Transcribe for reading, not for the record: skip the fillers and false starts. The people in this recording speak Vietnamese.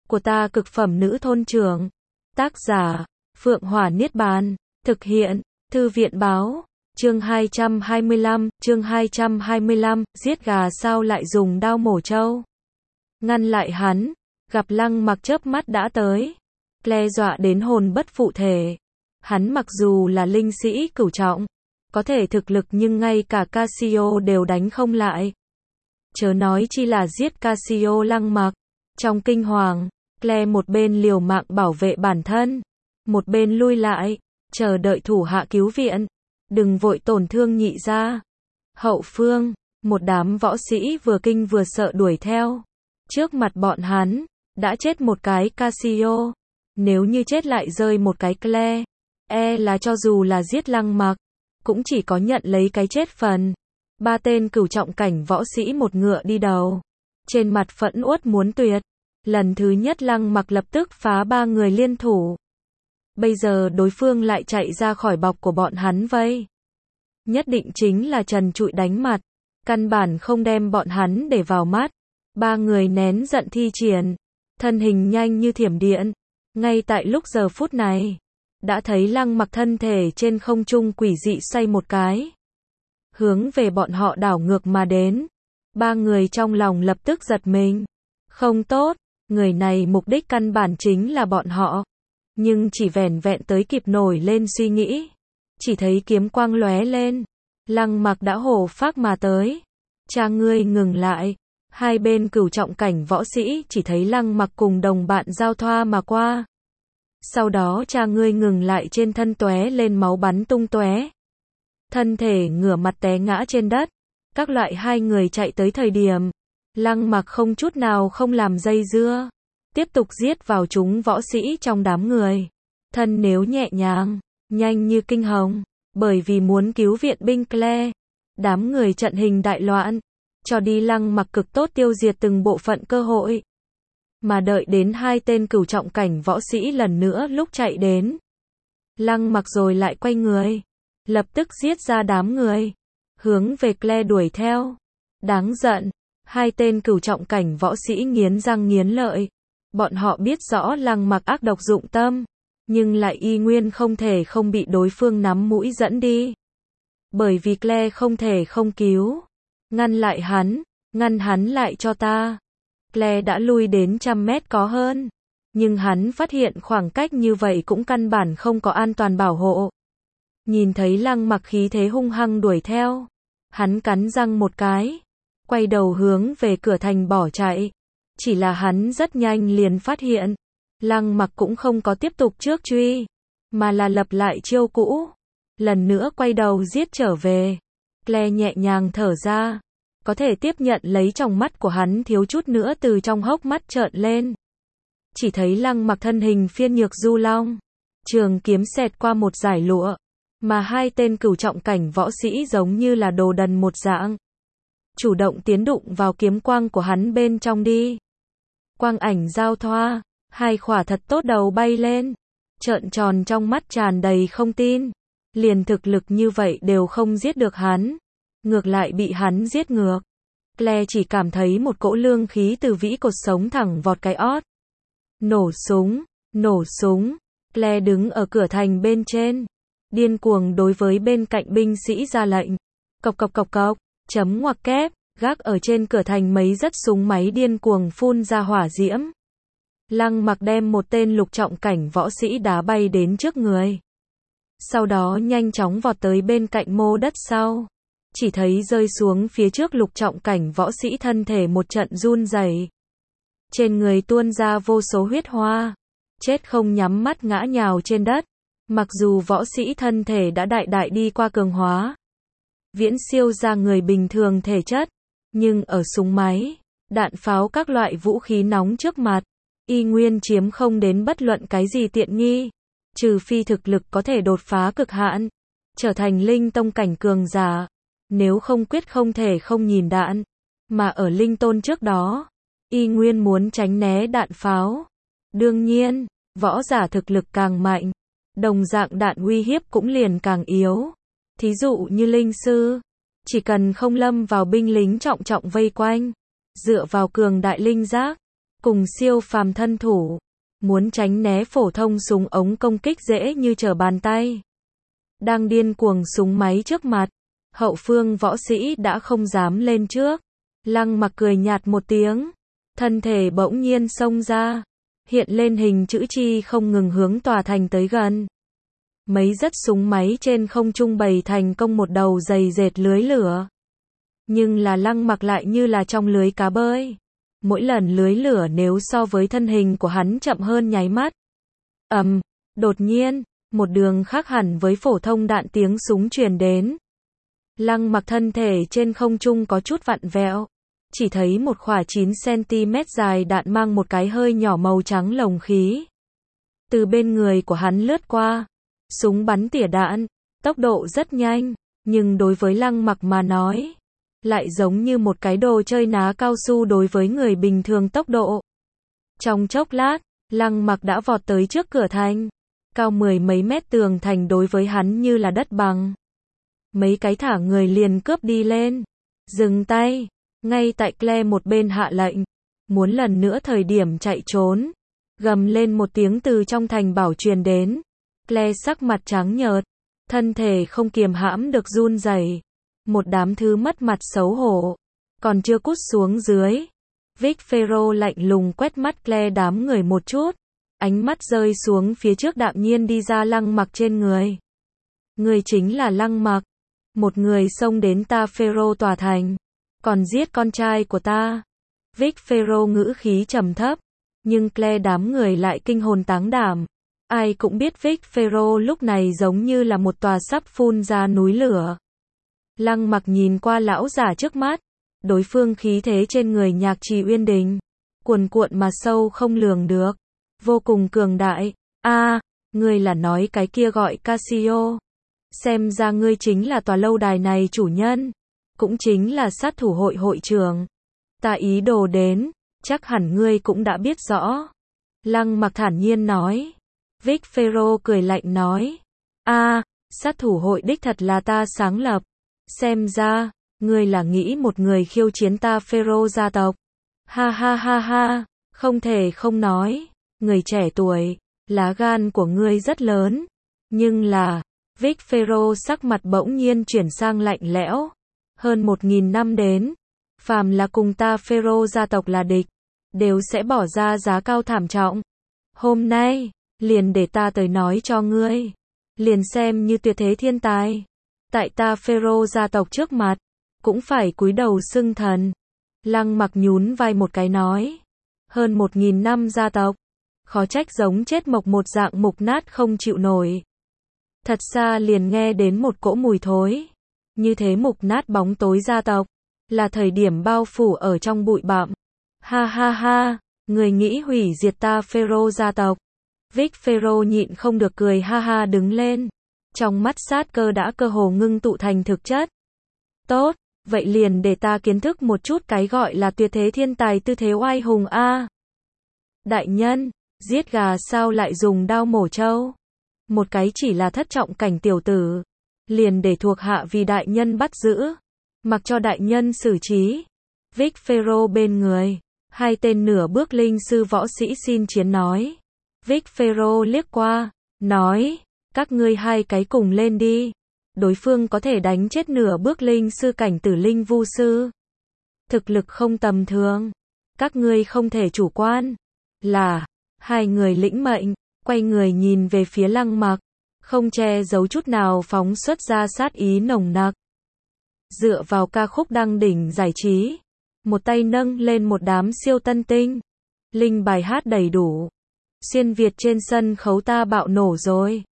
của ta cực phẩm nữ thôn trưởng. Tác giả, Phượng Hỏa Niết Bàn. Thực hiện, Thư viện báo. Chương 225, giết gà sao lại dùng đao mổ trâu. Ngăn lại hắn, gặp Lăng Mặc chớp mắt đã tới. Claire dọa đến hồn bất phụ thể. Hắn mặc dù là linh sĩ cửu trọng, có thể thực lực nhưng ngay cả Casio đều đánh không lại. Chớ nói chi là giết Casio. Lăng Mặc trong kinh hoàng, Claire một bên liều mạng bảo vệ bản thân, một bên lui lại, chờ đợi thủ hạ cứu viện. Đừng vội tổn thương nhị gia. Hậu phương, một đám võ sĩ vừa kinh vừa sợ đuổi theo. Trước mặt bọn hắn, đã chết một cái Casio. Nếu như chết lại rơi một cái Claire, là cho dù là giết Lăng Mặc, cũng chỉ có nhận lấy cái chết phần. Ba tên cửu trọng cảnh võ sĩ một ngựa đi đầu, trên mặt phẫn uất muốn tuyệt. Lần thứ nhất Lăng Mặc lập tức phá ba người liên thủ. Bây giờ đối phương lại chạy ra khỏi bọc của bọn hắn vây. Nhất định chính là trần trụi đánh mặt, căn bản không đem bọn hắn để vào mắt. Ba người nén giận thi triển, thân hình nhanh như thiểm điện. Ngay tại lúc giờ phút này, đã thấy Lăng Mặc thân thể trên không trung quỷ dị xoay một cái, hướng về bọn họ đảo ngược mà đến. Ba người trong lòng lập tức giật mình. Không tốt, người này mục đích căn bản chính là bọn họ. Nhưng chỉ vẻn vẹn tới kịp nổi lên suy nghĩ, chỉ thấy kiếm quang lóe lên, Lăng Mặc đã hổ phác mà tới. Cha ngươi ngừng lại. Hai bên cửu trọng cảnh võ sĩ chỉ thấy Lăng Mặc cùng đồng bạn giao thoa mà qua. Sau đó cha ngươi ngừng lại, trên thân tóe lên máu bắn tung tóe. Thân thể ngửa mặt té ngã trên đất. Các loại hai người chạy tới thời điểm, Lăng Mặc không chút nào không làm dây dưa, tiếp tục giết vào chúng võ sĩ trong đám người. Thân nếu nhẹ nhàng, nhanh như kinh hồng, bởi vì muốn cứu viện binh Claire, đám người trận hình đại loạn, cho đi Lăng Mặc cực tốt tiêu diệt từng bộ phận cơ hội. Mà đợi đến hai tên cửu trọng cảnh võ sĩ lần nữa lúc chạy đến, Lăng Mặc rồi lại quay người, lập tức giết ra đám người, hướng về Claire đuổi theo. Đáng giận, hai tên cửu trọng cảnh võ sĩ nghiến răng nghiến lợi. Bọn họ biết rõ Lăng Mặc ác độc dụng tâm, nhưng lại y nguyên không thể không bị đối phương nắm mũi dẫn đi. Bởi vì Claire không thể không cứu. Ngăn lại hắn, ngăn hắn lại cho ta. Claire đã lui đến 100 mét có hơn, nhưng hắn phát hiện khoảng cách như vậy cũng căn bản không có an toàn bảo hộ. Nhìn thấy Lăng Mặc khí thế hung hăng đuổi theo, hắn cắn răng một cái, quay đầu hướng về cửa thành bỏ chạy. Chỉ là hắn rất nhanh liền phát hiện, Lăng Mặc cũng không có tiếp tục trước truy, mà là lập lại chiêu cũ, lần nữa quay đầu giết trở về. Claire nhẹ nhàng thở ra, có thể tiếp nhận lấy trong mắt của hắn thiếu chút nữa từ trong hốc mắt trợn lên. Chỉ thấy Lăng Mặc thân hình phiên nhược du long, trường kiếm xẹt qua một dải lụa, mà hai tên cửu trọng cảnh võ sĩ giống như là đồ đần một dạng, chủ động tiến đụng vào kiếm quang của hắn bên trong đi. Quang ảnh giao thoa, hai khỏa thật tốt đầu bay lên, trợn tròn trong mắt tràn đầy không tin. Liền thực lực như vậy đều không giết được hắn, ngược lại bị hắn giết ngược. Claire chỉ cảm thấy một cỗ lương khí từ vĩ cột sống thẳng vọt cái ót. Nổ súng, nổ súng. Claire đứng ở cửa thành bên trên, điên cuồng đối với bên cạnh binh sĩ ra lệnh. Cộc cộc cộc cộc, chấm ngoặc kép, gác ở trên cửa thành mấy rất súng máy điên cuồng phun ra hỏa diễm. Lăng Mặc đem một tên lục trọng cảnh võ sĩ đá bay đến trước người. Sau đó nhanh chóng vọt tới bên cạnh mô đất sau. Chỉ thấy rơi xuống phía trước lục trọng cảnh võ sĩ thân thể một trận run rẩy. Trên người tuôn ra vô số huyết hoa. Chết không nhắm mắt ngã nhào trên đất. Mặc dù võ sĩ thân thể đã đại đại đi qua cường hóa, viễn siêu ra người bình thường thể chất, nhưng ở súng máy, đạn pháo các loại vũ khí nóng trước mặt, y nguyên chiếm không đến bất luận cái gì tiện nghi. Trừ phi thực lực có thể đột phá cực hạn, trở thành linh tông cảnh cường giả, nếu không quyết không thể không nhìn đạn. Mà ở linh tôn trước đó, y nguyên muốn tránh né đạn pháo. Đương nhiên, võ giả thực lực càng mạnh, đồng dạng đạn uy hiếp cũng liền càng yếu. Thí dụ như linh sư, chỉ cần không lâm vào binh lính trọng trọng vây quanh, dựa vào cường đại linh giác, cùng siêu phàm thân thủ, muốn tránh né phổ thông súng ống công kích dễ như trở bàn tay. Đang điên cuồng súng máy trước mặt, hậu phương võ sĩ đã không dám lên trước. Lăng Mặc cười nhạt một tiếng, thân thể bỗng nhiên xông ra, hiện lên hình chữ chi không ngừng hướng tòa thành tới gần. Mấy rất súng máy trên không trung bày thành công một đầu dày dệt lưới lửa. Nhưng là Lăng Mặc lại như là trong lưới cá bơi. Mỗi lần lưới lửa nếu so với thân hình của hắn chậm hơn nháy mắt. Đột nhiên, một đường khác hẳn với phổ thông đạn tiếng súng truyền đến. Lăng Mặc thân thể trên không trung có chút vặn vẹo. Chỉ thấy một khỏa 9cm dài đạn mang một cái hơi nhỏ màu trắng lồng khí. Từ bên người của hắn lướt qua. Súng bắn tỉa đạn, tốc độ rất nhanh, nhưng đối với Lăng Mặc mà nói, lại giống như một cái đồ chơi ná cao su đối với người bình thường tốc độ. Trong chốc lát, Lăng Mặc đã vọt tới trước cửa thành. Cao 10 mấy mét tường thành đối với hắn như là đất bằng. Mấy cái thả người liền cướp đi lên. Dừng tay. Ngay tại Claire một bên hạ lệnh. Muốn lần nữa thời điểm chạy trốn. Gầm lên một tiếng từ trong thành bảo truyền đến. Claire sắc mặt trắng nhợt. Thân thể không kiềm hãm được run rẩy. Một đám thứ mất mặt xấu hổ. Còn chưa cút xuống dưới. Vic Ferro lạnh lùng quét mắt Claire đám người một chút. Ánh mắt rơi xuống phía trước đạm nhiên đi ra Lăng Mặc trên người. Người chính là Lăng Mặc. Một người xông đến ta Ferro tòa thành. Còn giết con trai của ta. Vic Ferro ngữ khí trầm thấp. Nhưng Claire đám người lại kinh hồn táng đảm. Ai cũng biết Vic Ferro lúc này giống như là một tòa sắp phun ra núi lửa. Lăng Mặc nhìn qua lão giả trước mắt. Đối phương khí thế trên người Nhạc Trì Uyên Đình. Cuồn cuộn mà sâu không lường được. Vô cùng cường đại. Ngươi là nói cái kia gọi Casio. Xem ra ngươi chính là tòa lâu đài này chủ nhân. Cũng chính là sát thủ hội hội trưởng. Ta ý đồ đến, chắc hẳn ngươi cũng đã biết rõ. Lăng Mặc thản nhiên nói. Vic Ferro cười lạnh nói. Sát thủ hội đích thật là ta sáng lập. Xem ra, ngươi là nghĩ một người khiêu chiến ta Ferro gia tộc. Ha ha ha ha, không thể không nói. Người trẻ tuổi, lá gan của ngươi rất lớn. Nhưng là, Vic Ferro sắc mặt bỗng nhiên chuyển sang lạnh lẽo. Hơn 1000 năm đến, phàm là cùng ta Ferro gia tộc là địch, đều sẽ bỏ ra giá cao thảm trọng. Hôm nay, liền để ta tới nói cho ngươi. Liền xem như tuyệt thế thiên tài. Tại ta Ferro gia tộc trước mặt, cũng phải cúi đầu xưng thần. Lăng Mặc nhún vai một cái nói. Hơn 1000 năm gia tộc. Khó trách giống chết mộc một dạng mục nát không chịu nổi. Thật xa liền nghe đến một cỗ mùi thối. Như thế mục nát bóng tối gia tộc. Là thời điểm bao phủ ở trong bụi bặm. Ha ha ha, người nghĩ hủy diệt ta Ferro gia tộc. Vic Ferro nhịn không được cười ha ha đứng lên. Trong mắt sát cơ đã cơ hồ ngưng tụ thành thực chất. Tốt, vậy liền để ta kiến thức một chút cái gọi là tuyệt thế thiên tài tư thế oai hùng a. Đại nhân, giết gà sao lại dùng đao mổ trâu? Một cái chỉ là thất trọng cảnh tiểu tử. Liền để thuộc hạ vì đại nhân bắt giữ. Mặc cho đại nhân xử trí. Vic Ferro bên người. Hai tên nửa bước linh sư võ sĩ xin chiến nói. Vic Ferro liếc qua. Nói. Các ngươi hai cái cùng lên đi. Đối phương có thể đánh chết nửa bước linh sư cảnh tử linh vu sư. Thực lực không tầm thường. Các ngươi không thể chủ quan. Là. Hai người lĩnh mệnh. Quay người nhìn về phía Lăng Mặc. Không che giấu chút nào phóng xuất ra sát ý nồng nặc. Dựa vào ca khúc đăng đỉnh giải trí. Một tay nâng lên một đám siêu tân tinh. Linh bài hát đầy đủ. Xuyên Việt trên sân khấu ta bạo nổ rồi.